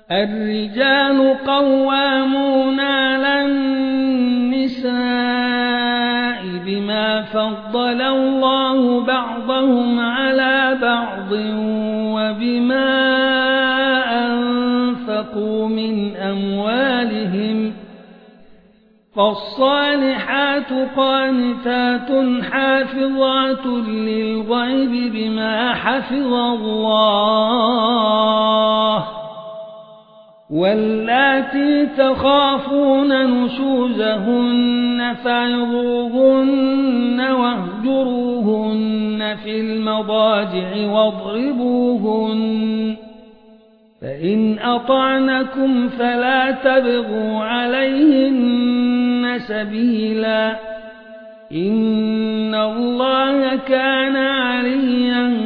الرجال قوامون على النساء بما فضل الله بعضهم على بعض وبما أنفقوا من أموالهم فالصالحات قانتات حافظات للغيب بما حفظ الله واللاتي تخافون نشوزهن فعظوهن واهجروهن في المضاجع واضربوهن فإن أطعنكم فلا تبغوا عليهن سبيلا إن الله كان عليا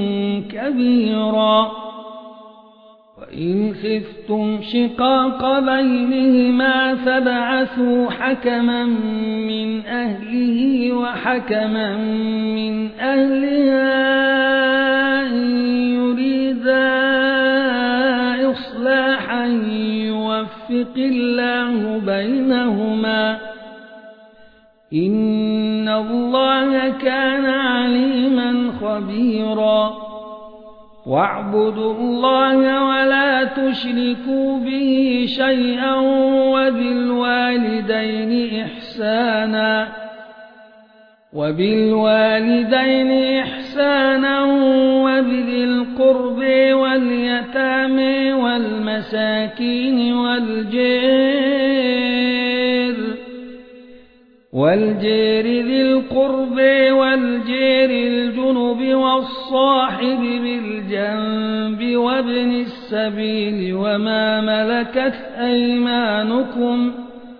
كبيرا وإن خفتم شقاق بينهما فابعثوا حكما من أهله وحكما من أهلها إن يريدا إصلاحا يوفق الله بينهما إن الله كان عليما خبيرا واعبدوا الله ولا تشركوا به شيئا وبالوالدين إحسانا وبذي القرب واليتامى والمساكين والجير ذي القرب والجير الجنب والصاحب بالجنب وابن السبيل وما ملكت أيمانكم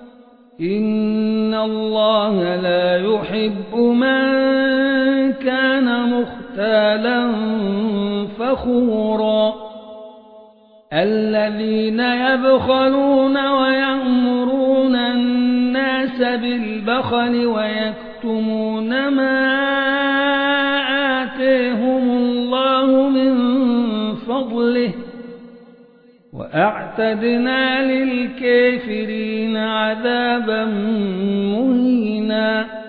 إن الله لا يحب من كان مختالا فخورا الذين يبخلون ويأمرون الناس بالبخل ويكتمون ما آتاهم الله من فضله وأعتدنا للكافرين عذابا مهينا